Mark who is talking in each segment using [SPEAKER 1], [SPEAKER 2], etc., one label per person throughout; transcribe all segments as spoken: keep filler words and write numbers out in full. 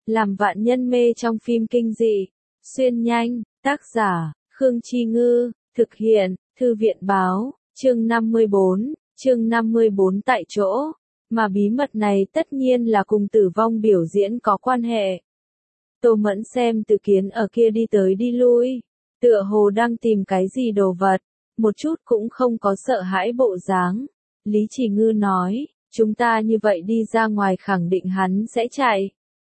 [SPEAKER 1] làm vạn nhân mê trong phim kinh dị. Xuyên nhanh, tác giả, Khương Chi Ngư, thực hiện, Thư viện Báo, chương năm mươi bốn, chương năm mươi bốn tại chỗ. Mà bí mật này tất nhiên là cùng tử vong biểu diễn có quan hệ. Tô Mẫn xem Từ Kiến ở kia đi tới đi lui, tựa hồ đang tìm cái gì đồ vật, một chút cũng không có sợ hãi bộ dáng. Lý Chỉ Ngư nói, chúng ta như vậy đi ra ngoài khẳng định hắn sẽ chạy.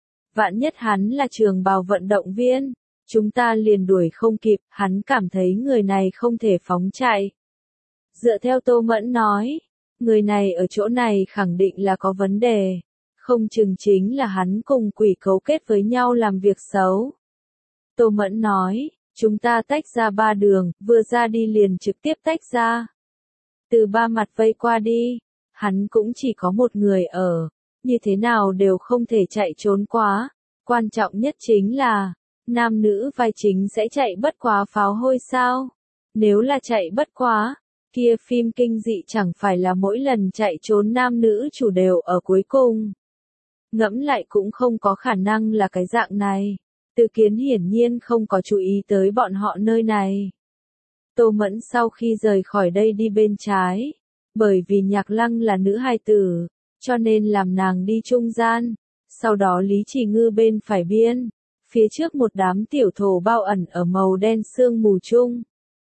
[SPEAKER 1] Vạn nhất hắn là trường bào vận động viên, chúng ta liền đuổi không kịp, hắn cảm thấy người này không thể phóng chạy. Dựa theo Tô Mẫn nói, người này ở chỗ này khẳng định là có vấn đề, không chừng chính là hắn cùng quỷ cấu kết với nhau làm việc xấu. Tô Mẫn nói, chúng ta tách ra ba đường, vừa ra đi liền trực tiếp tách ra. Từ ba mặt vây qua đi, hắn cũng chỉ có một người ở, như thế nào đều không thể chạy trốn quá. Quan trọng nhất chính là, nam nữ vai chính sẽ chạy bất quá pháo hôi sao? Nếu là chạy bất quá, kia phim kinh dị chẳng phải là mỗi lần chạy trốn nam nữ chủ đều ở cuối cùng. Ngẫm lại cũng không có khả năng là cái dạng này. Từ Kiến hiển nhiên không có chú ý tới bọn họ nơi này. Tô Mẫn sau khi rời khỏi đây đi bên trái, bởi vì Nhạc Lăng là nữ hài tử, cho nên làm nàng đi trung gian, sau đó Lý Chỉ Ngư bên phải biên, phía trước một đám tiểu thổ bao ẩn ở màu đen sương mù chung.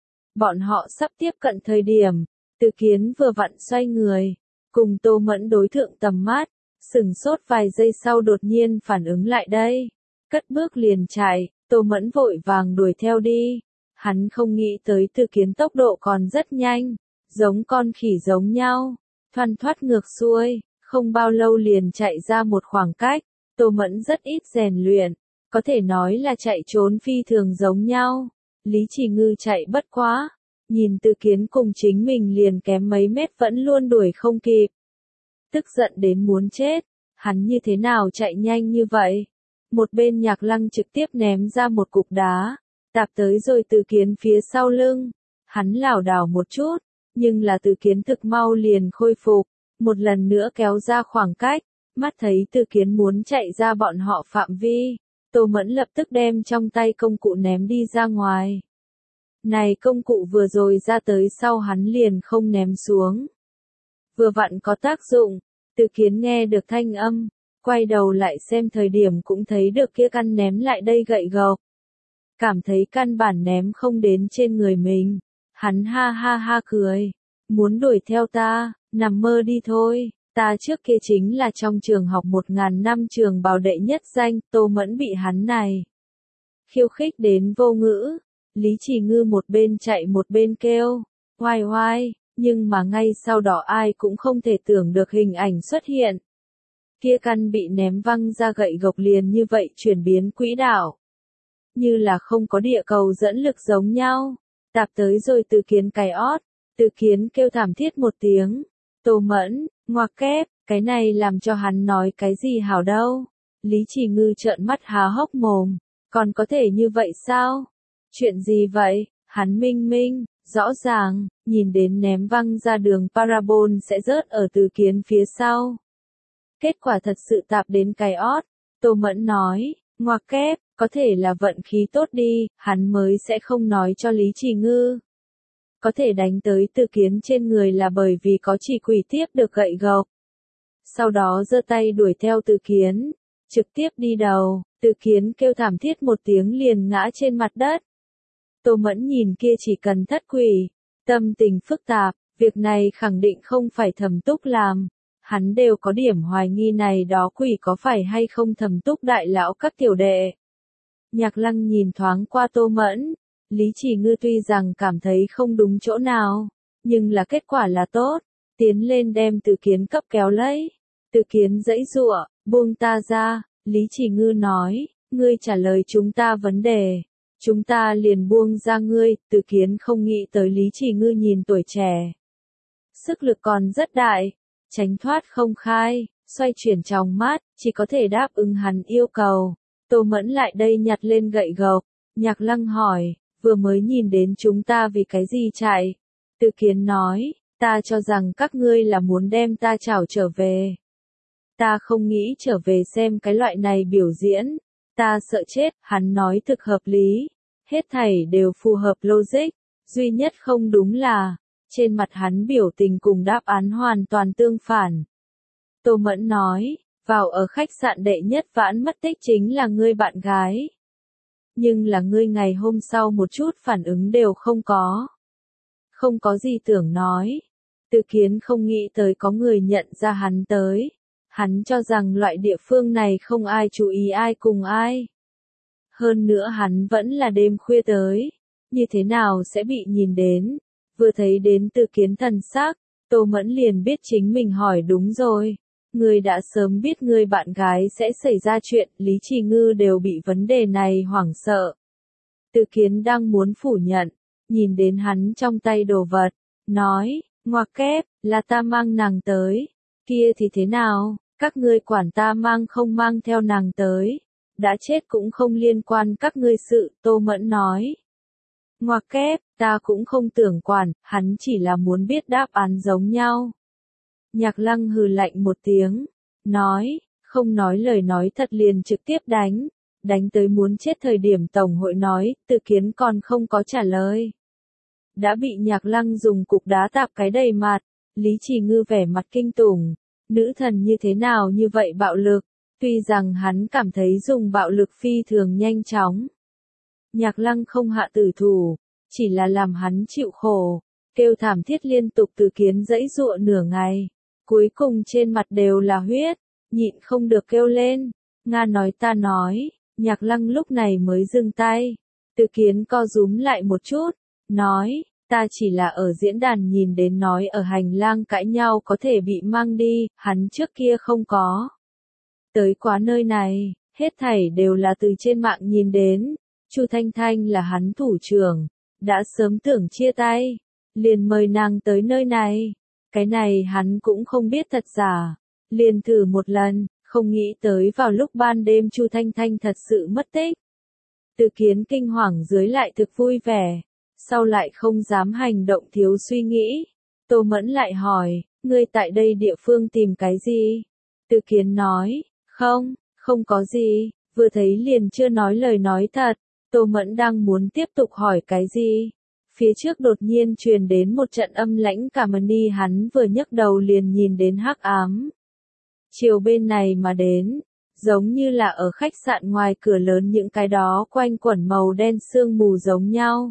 [SPEAKER 1] Bọn họ sắp tiếp cận thời điểm, Từ Kiến vừa vặn xoay người, cùng Tô Mẫn đối thượng tầm mắt, sừng sốt vài giây sau đột nhiên phản ứng lại đây, cất bước liền chạy. Tô Mẫn vội vàng đuổi theo đi. Hắn không nghĩ tới Từ Kiến tốc độ còn rất nhanh, giống con khỉ giống nhau, thoăn thoắt ngược xuôi, không bao lâu liền chạy ra một khoảng cách. Tô Mẫn rất ít rèn luyện, có thể nói là chạy trốn phi thường giống nhau. Lý Chỉ Ngư chạy bất quá, nhìn Từ Kiến cùng chính mình liền kém mấy mét vẫn luôn đuổi không kịp. Tức giận đến muốn chết, hắn như thế nào chạy nhanh như vậy? Một bên Nhạc Lăng trực tiếp ném ra một cục đá, tạp tới rồi Từ Kiến phía sau lưng. Hắn lảo đảo một chút, nhưng là Từ Kiến thực mau liền khôi phục, một lần nữa kéo ra khoảng cách, mắt thấy Từ Kiến muốn chạy ra bọn họ phạm vi. Tô Mẫn lập tức đem trong tay công cụ ném đi ra ngoài. Này công cụ vừa rồi ra tới sau hắn liền không ném xuống. Vừa vặn có tác dụng, Từ Kiến nghe được thanh âm, quay đầu lại xem thời điểm cũng thấy được kia căn ném lại đây gậy gộc. Cảm thấy căn bản ném không đến trên người mình, hắn ha ha ha cười, muốn đuổi theo ta, nằm mơ đi thôi, ta trước kia chính là trong trường học một ngàn năm trường bào đệ nhất danh. Tô Mẫn bị hắn này khiêu khích đến vô ngữ. Lý Chỉ Ngư một bên chạy một bên kêu, oai oai, nhưng mà ngay sau đó ai cũng không thể tưởng được hình ảnh xuất hiện. Kia căn bị ném văng ra gậy gộc liền như vậy chuyển biến quỹ đạo, như là không có địa cầu dẫn lực giống nhau, tạp tới rồi Từ Kiến cái ót. Từ Kiến kêu thảm thiết một tiếng. Tô Mẫn, ngoặc kép, cái này làm cho hắn nói cái gì hảo đâu. Lý Chỉ Ngư trợn mắt há hốc mồm, còn có thể như vậy sao? Chuyện gì vậy? Hắn minh minh, rõ ràng, nhìn đến ném văng ra đường parabol sẽ rớt ở Từ Kiến phía sau. Kết quả thật sự tạp đến cái ót. Tô Mẫn nói, ngoặc kép, có thể là vận khí tốt đi, hắn mới sẽ không nói cho Lý Chỉ Ngư. Có thể đánh tới Từ Kiến trên người là bởi vì có chỉ quỷ tiếp được gậy gộc. Sau đó giơ tay đuổi theo Từ Kiến, trực tiếp đi đầu. Từ Kiến kêu thảm thiết một tiếng liền ngã trên mặt đất. Tô Mẫn nhìn kia chỉ cần thất quỷ, tâm tình phức tạp, việc này khẳng định không phải Thẩm Túc làm. Hắn đều có điểm hoài nghi này đó quỷ có phải hay không Thẩm Túc đại lão các tiểu đệ. Nhạc Lăng nhìn thoáng qua Tô Mẫn, Lý Chỉ Ngư tuy rằng cảm thấy không đúng chỗ nào, nhưng là kết quả là tốt, tiến lên đem Từ Kiến cấp kéo lấy. Từ Kiến giãy giụa, buông ta ra. Lý Chỉ Ngư nói, ngươi trả lời chúng ta vấn đề, chúng ta liền buông ra ngươi. Từ Kiến không nghĩ tới Lý Chỉ Ngư nhìn tuổi trẻ, sức lực còn rất đại, tránh thoát không khai, xoay chuyển trong mắt, chỉ có thể đáp ứng hắn yêu cầu. Tô Mẫn lại đây nhặt lên gậy gộc. Nhạc Lăng hỏi, vừa mới nhìn đến chúng ta vì cái gì chạy? Từ Kiến nói, ta cho rằng các ngươi là muốn đem ta trảo trở về. ta không nghĩ trở về xem cái loại này biểu diễn, ta sợ chết, hắn nói thực hợp lý, hết thảy đều phù hợp logic, duy nhất không đúng là, trên mặt hắn biểu tình cùng đáp án hoàn toàn tương phản. Tô Mẫn nói, vào ở khách sạn đệ nhất vãn mất tích chính là ngươi bạn gái. Nhưng là ngươi ngày hôm sau một chút phản ứng đều không có. Không có gì tưởng nói. Từ Kiến không nghĩ tới có người nhận ra hắn tới. Hắn cho rằng loại địa phương này không ai chú ý ai cùng ai. Hơn nữa hắn vẫn là đêm khuya tới. Như thế nào sẽ bị nhìn đến? Vừa thấy đến Từ Kiến thần sắc, Tô Mẫn liền biết chính mình hỏi đúng rồi. Người đã sớm biết người bạn gái sẽ xảy ra chuyện, Lý Trì Ngư đều bị vấn đề này hoảng sợ. Từ Kiến đang muốn phủ nhận, nhìn đến hắn trong tay đồ vật, nói, ngoặc kép, là ta mang nàng tới, kia thì thế nào, các ngươi quản ta mang không mang theo nàng tới, đã chết cũng không liên quan các ngươi sự, Tô Mẫn nói. Ngoặc kép, ta cũng không tưởng quản, hắn chỉ là muốn biết đáp án giống nhau. Nhạc Lăng hừ lạnh một tiếng, nói, không nói lời nói thật liền trực tiếp đánh, đánh tới muốn chết thời điểm Tổng hội nói, Từ Kiến còn không có trả lời. Đã bị Nhạc Lăng dùng cục đá tạp cái đầy mặt, Lý Trì Ngư vẻ mặt kinh tủng, nữ thần như thế nào như vậy bạo lực, tuy rằng hắn cảm thấy dùng bạo lực phi thường nhanh chóng. Nhạc Lăng không hạ tử thủ, chỉ là làm hắn chịu khổ, kêu thảm thiết liên tục Từ Kiến dãy dụa nửa ngày. Cuối cùng trên mặt đều là huyết, nhịn không được kêu lên, Nga nói ta nói, Nhạc Lăng lúc này mới dừng tay, Từ Kiến co rúm lại một chút, nói, ta chỉ là ở diễn đàn nhìn đến nói ở hành lang cãi nhau có thể bị mang đi, hắn trước kia không có. Tới quá nơi này, hết thảy đều là từ trên mạng nhìn đến, Chu Thanh Thanh là hắn thủ trưởng, đã sớm tưởng chia tay, liền mời nàng tới nơi này. Cái này hắn cũng không biết thật giả, liền thử một lần, không nghĩ tới vào lúc ban đêm Chu Thanh Thanh thật sự mất tích. Từ Kiến kinh hoàng dưới lại thực vui vẻ, sau lại không dám hành động thiếu suy nghĩ. Tô Mẫn lại hỏi, ngươi tại đây địa phương tìm cái gì? Từ Kiến nói, không, không có gì, vừa thấy liền chưa nói lời nói thật. Tô Mẫn đang muốn tiếp tục hỏi cái gì? Phía trước đột nhiên truyền đến một trận âm lãnh cả mani hắn vừa nhấc đầu liền nhìn đến hắc ám. Chiều bên này mà đến, giống như là ở khách sạn ngoài cửa lớn những cái đó quanh quẩn màu đen sương mù giống nhau.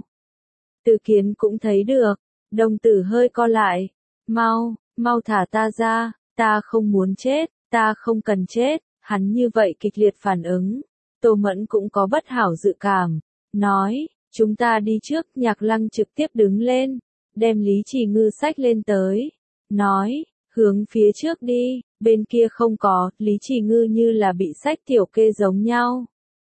[SPEAKER 1] Từ Kiến cũng thấy được, đồng tử hơi co lại, mau, mau thả ta ra, ta không muốn chết, ta không cần chết, hắn như vậy kịch liệt phản ứng. Tô Mẫn cũng có bất hảo dự cảm, nói. Chúng ta đi trước, Nhạc Lăng trực tiếp đứng lên, đem Lý Trì Ngư xách lên tới, nói, hướng phía trước đi, bên kia không có, Lý Trì Ngư như là bị xách tiểu kê giống nhau.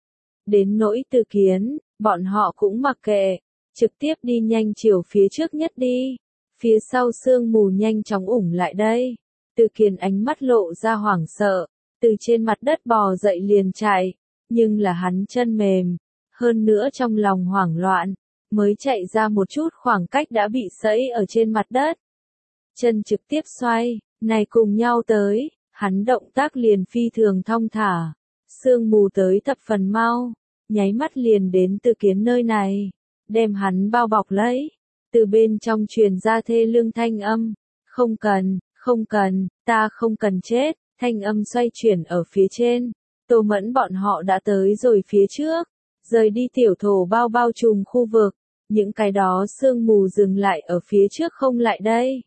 [SPEAKER 1] Đến nỗi Từ Kiến, bọn họ cũng mặc kệ, trực tiếp đi nhanh chiều phía trước nhất đi, phía sau sương mù nhanh chóng ủng lại đây. Từ Kiến ánh mắt lộ ra hoảng sợ, từ trên mặt đất bò dậy liền chạy, nhưng là hắn chân mềm. Hơn nữa trong lòng hoảng loạn, mới chạy ra một chút khoảng cách đã bị sẫy ở trên mặt đất. Chân trực tiếp xoay, này cùng nhau tới, hắn động tác liền phi thường thong thả, sương mù tới thập phần mau, nháy mắt liền đến Từ Kiến nơi này, đem hắn bao bọc lấy, từ bên trong truyền ra thê lương thanh âm, không cần, không cần, ta không cần chết, thanh âm xoay chuyển ở phía trên, Tô Mẫn bọn họ đã tới rồi phía trước. Rời đi tiểu thổ bao bao trùm khu vực, những cái đó sương mù dừng lại ở phía trước không lại đây.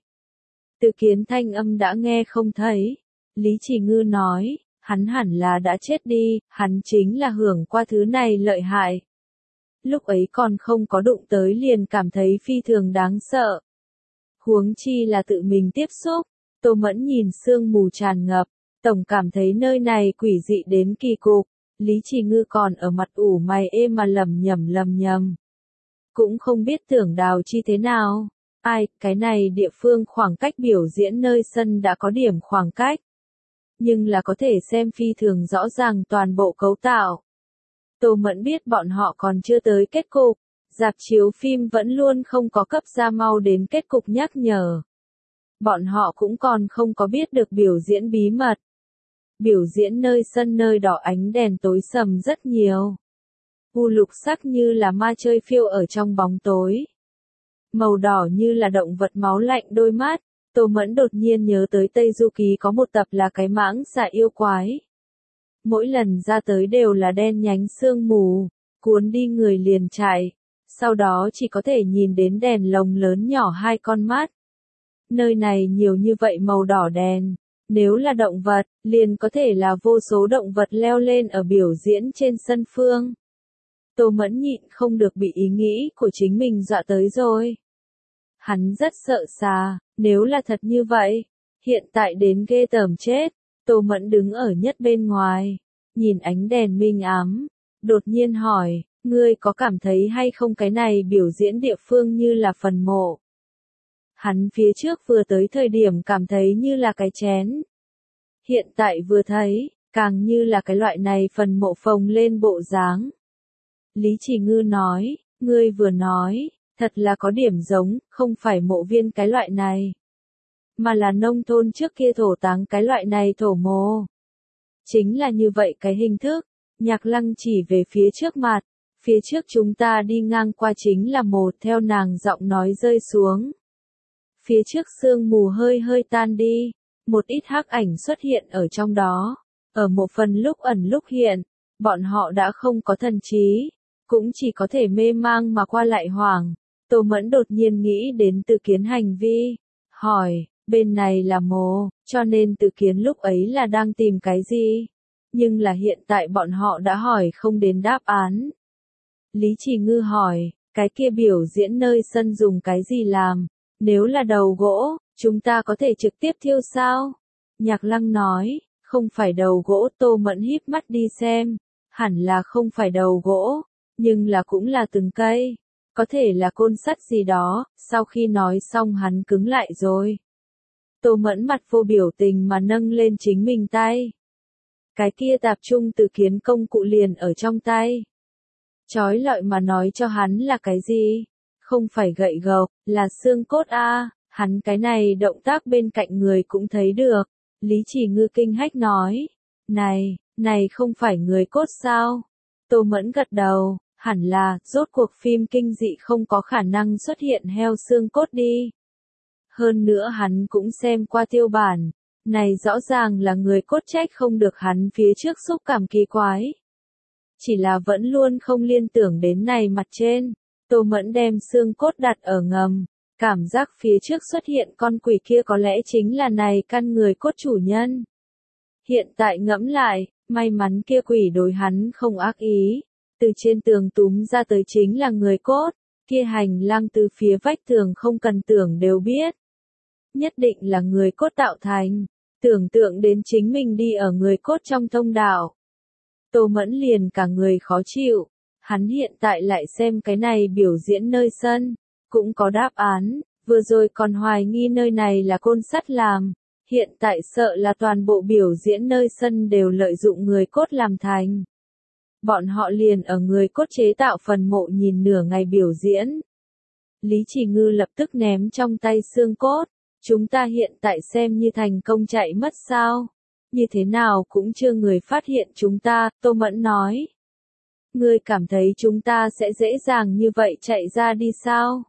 [SPEAKER 1] Từ Kiến thanh âm đã nghe không thấy, Lý Trì Ngư nói, hắn hẳn là đã chết đi, hắn chính là hưởng qua thứ này lợi hại. Lúc ấy còn không có đụng tới liền cảm thấy phi thường đáng sợ. Huống chi là tự mình tiếp xúc, Tô Mẫn nhìn sương mù tràn ngập, tổng cảm thấy nơi này quỷ dị đến kỳ cục. Lý Trì Ngư còn ở mặt ủ mày êm mà lầm nhầm lầm nhầm. Cũng không biết tưởng đào chi thế nào. Ai, cái này địa phương khoảng cách biểu diễn nơi sân đã có điểm khoảng cách. Nhưng là có thể xem phi thường rõ ràng toàn bộ cấu tạo. Tô Mẫn biết bọn họ còn chưa tới kết cục. Rạp chiếu phim vẫn luôn không có cấp ra mau đến kết cục nhắc nhở. Bọn họ cũng còn không có biết được biểu diễn bí mật. biểu diễn nơi sân nơi đó ánh đèn tối sầm rất nhiều. U lục sắc như là ma chơi phiêu ở trong bóng tối. Màu đỏ như là động vật máu lạnh đôi mắt. Tô Mẫn đột nhiên nhớ tới Tây Du Ký có một tập là cái mãng xà yêu quái. Mỗi lần ra tới đều là đen nhánh sương mù, cuốn đi người liền chạy, sau đó chỉ có thể nhìn đến đèn lồng lớn nhỏ hai con mắt. Nơi này nhiều như vậy màu đỏ đèn, nếu là động vật, liền có thể là vô số động vật leo lên ở biểu diễn trên sân phương. Tô Mẫn nhịn không được bị ý nghĩ của chính mình dọa tới rồi. Hắn rất sợ xà, nếu là thật như vậy, hiện tại đến ghê tởm chết. Tô Mẫn đứng ở nhất bên ngoài, nhìn ánh đèn minh ám, đột nhiên hỏi, ngươi có cảm thấy hay không cái này biểu diễn địa phương như là phần mộ? Hắn phía trước vừa tới thời điểm cảm thấy như là cái chén. Hiện tại vừa thấy, càng như là cái loại này phần mộ phồng lên bộ dáng. Lý Chỉ Ngư nói, ngươi vừa nói, thật là có điểm giống, không phải mộ viên cái loại này, mà là nông thôn trước kia thổ táng cái loại này thổ mộ. Chính là như vậy cái hình thức. Nhạc Lăng chỉ về phía trước mặt, phía trước chúng ta đi ngang qua chính là một, theo nàng giọng nói rơi xuống. Phía trước sương mù hơi hơi tan đi, một ít hắc ảnh xuất hiện ở trong đó, ở một phần lúc ẩn lúc hiện, bọn họ đã không có thần trí, cũng chỉ có thể mê mang mà qua lại hoảng. Tô Mẫn đột nhiên nghĩ đến Từ Kiến hành vi, hỏi, bên này là mồ, cho nên Từ Kiến lúc ấy là đang tìm cái gì? Nhưng là hiện tại bọn họ đã hỏi không đến đáp án. Lý Chỉ Ngư hỏi, cái kia biểu diễn nơi sân dùng cái gì làm? Nếu là đầu gỗ, chúng ta có thể trực tiếp thiêu sao? Nhạc Lăng nói, không phải đầu gỗ. Tô Mẫn híp mắt đi xem, hẳn là không phải đầu gỗ, nhưng là cũng là từng cây, có thể là côn sắt gì đó. Sau khi nói xong hắn cứng lại rồi. Tô Mẫn mặt vô biểu tình mà nâng lên chính mình tay. Cái kia tạp trung Từ Kiến công cụ liền ở trong tay. Chói lọi mà nói cho hắn là cái gì? Không phải gậy gộc, là xương cốt a. À. Hắn cái này động tác bên cạnh người cũng thấy được. Lý Chỉ Ngư kinh hách nói, này, này không phải người cốt sao? Tô Mẫn gật đầu, hẳn là, rốt cuộc phim kinh dị không có khả năng xuất hiện heo xương cốt đi. Hơn nữa hắn cũng xem qua tiêu bản, này rõ ràng là người cốt, trách không được hắn phía trước xúc cảm kỳ quái. Chỉ là vẫn luôn không liên tưởng đến này mặt trên. Tô Mẫn đem xương cốt đặt ở ngầm, cảm giác phía trước xuất hiện con quỷ kia có lẽ chính là này căn người cốt chủ nhân. Hiện tại ngẫm lại, may mắn kia quỷ đối hắn không ác ý, từ trên tường túm ra tới chính là người cốt, kia hành lang từ phía vách tường không cần tưởng đều biết. Nhất định là người cốt tạo thành, tưởng tượng đến chính mình đi ở người cốt trong thông đạo. Tô Mẫn liền cả người khó chịu. Hắn hiện tại lại xem cái này biểu diễn nơi sân, cũng có đáp án, vừa rồi còn hoài nghi nơi này là côn sắt làm, hiện tại sợ là toàn bộ biểu diễn nơi sân đều lợi dụng người cốt làm thành. Bọn họ liền ở người cốt chế tạo phần mộ nhìn nửa ngày biểu diễn. Lý Chỉ Ngư lập tức ném trong tay xương cốt, chúng ta hiện tại xem như thành công chạy mất sao? Như thế nào cũng chưa người phát hiện chúng ta. Tô Mẫn nói. Ngươi cảm thấy chúng ta sẽ dễ dàng như vậy chạy ra đi sao?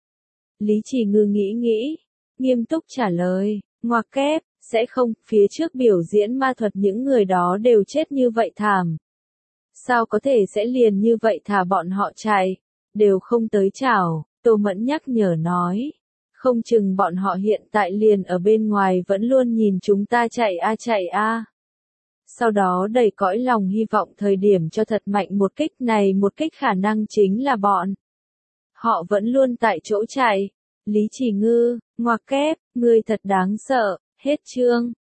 [SPEAKER 1] Lý Chỉ Ngư nghĩ nghĩ, nghiêm túc trả lời, ngoặc kép, sẽ không, phía trước biểu diễn ma thuật những người đó đều chết như vậy thảm. Sao có thể sẽ liền như vậy thả bọn họ chạy, đều không tới chảo. Tô Mẫn nhắc nhở nói, không chừng bọn họ hiện tại liền ở bên ngoài vẫn luôn nhìn chúng ta chạy a chạy a. Sau đó đầy cõi lòng hy vọng thời điểm cho thật mạnh một kích, này một kích khả năng chính là bọn họ vẫn luôn tại chỗ chạy. Lý Chỉ Ngư, ngoặc kép, ngươi thật đáng sợ. Hết chương.